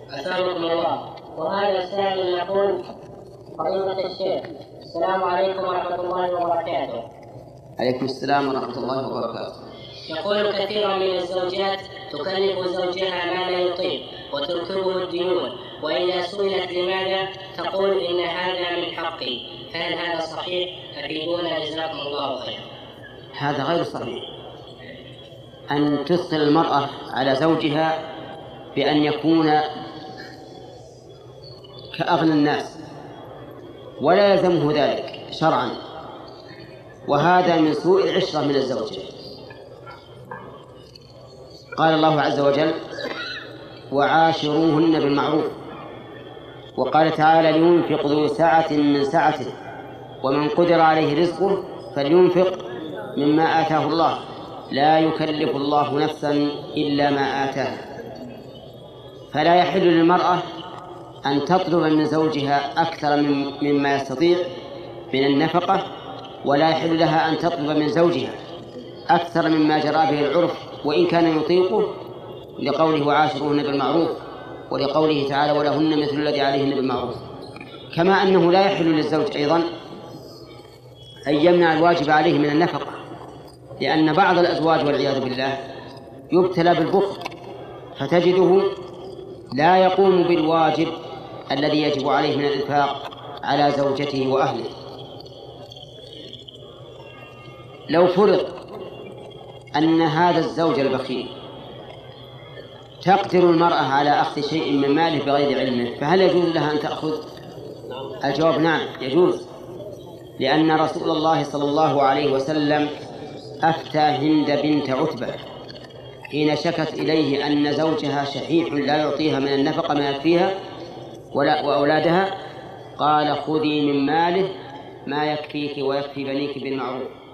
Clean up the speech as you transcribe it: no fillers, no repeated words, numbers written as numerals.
أسألكم الله. وهذا السائل يقول: فضيلة الشيخ، السلام عليكم ورحمة الله وبركاته. عليكم السلام ورحمة الله وبركاته. يقول: كثيرا من الزوجات تكلف زوجها ما لا يطيق وتركبه الديون، وإذا سئلت لماذا تقول: إن هذا من حقي. فهل هذا صحيح؟ أفيدونا جزاكم الله خيرا. هذا غير صحيح. أن تثقل المرأة على زوجها بأن يكون كأغنى الناس ولا يلزمه ذلك شرعا، وهذا من سوء العشرة من الزوجة. قال الله عز وجل: وعاشروهن بالمعروف. وقال تعالى: لينفق ذو سعة من سعته ومن قدر عليه رزقه فلينفق مما آتاه الله لا يكلف الله نفسا إلا ما آتاها. فلا يحل للمرأة أن تطلب من زوجها أكثر مما يستطيع من النفقة، ولا يحل لها أن تطلب من زوجها أكثر مما جرى به العرف وإن كان يطيقه، لقوله: وعاشروهن بالمعروف، ولقوله تعالى: ولهن مثل الذي عليهن بالمعروف. كما أنه لا يحل للزوج أيضا أن يمنع الواجب عليه من النفقة، لأن بعض الأزواج والعياذ بالله يبتلى بالبخل، فتجده لا يقوم بالواجب الذي يجب عليه من الإنفاق على زوجته وأهله. لو فرض أن هذا الزوج البخيل تقدر المرأة على أخذ شيء من ماله بغير علمه، فهل يجوز لها أن تأخذ؟ الجواب: نعم، يجوز، لأن رسول الله صلى الله عليه وسلم أفتى هند بنت عتبة حين شكت إليه أن زوجها شحيح لا يعطيها من النفقة ما يكفيها وأولادها، قال: خذي من ماله ما يكفيك ويكفي بنيك بالمعروف.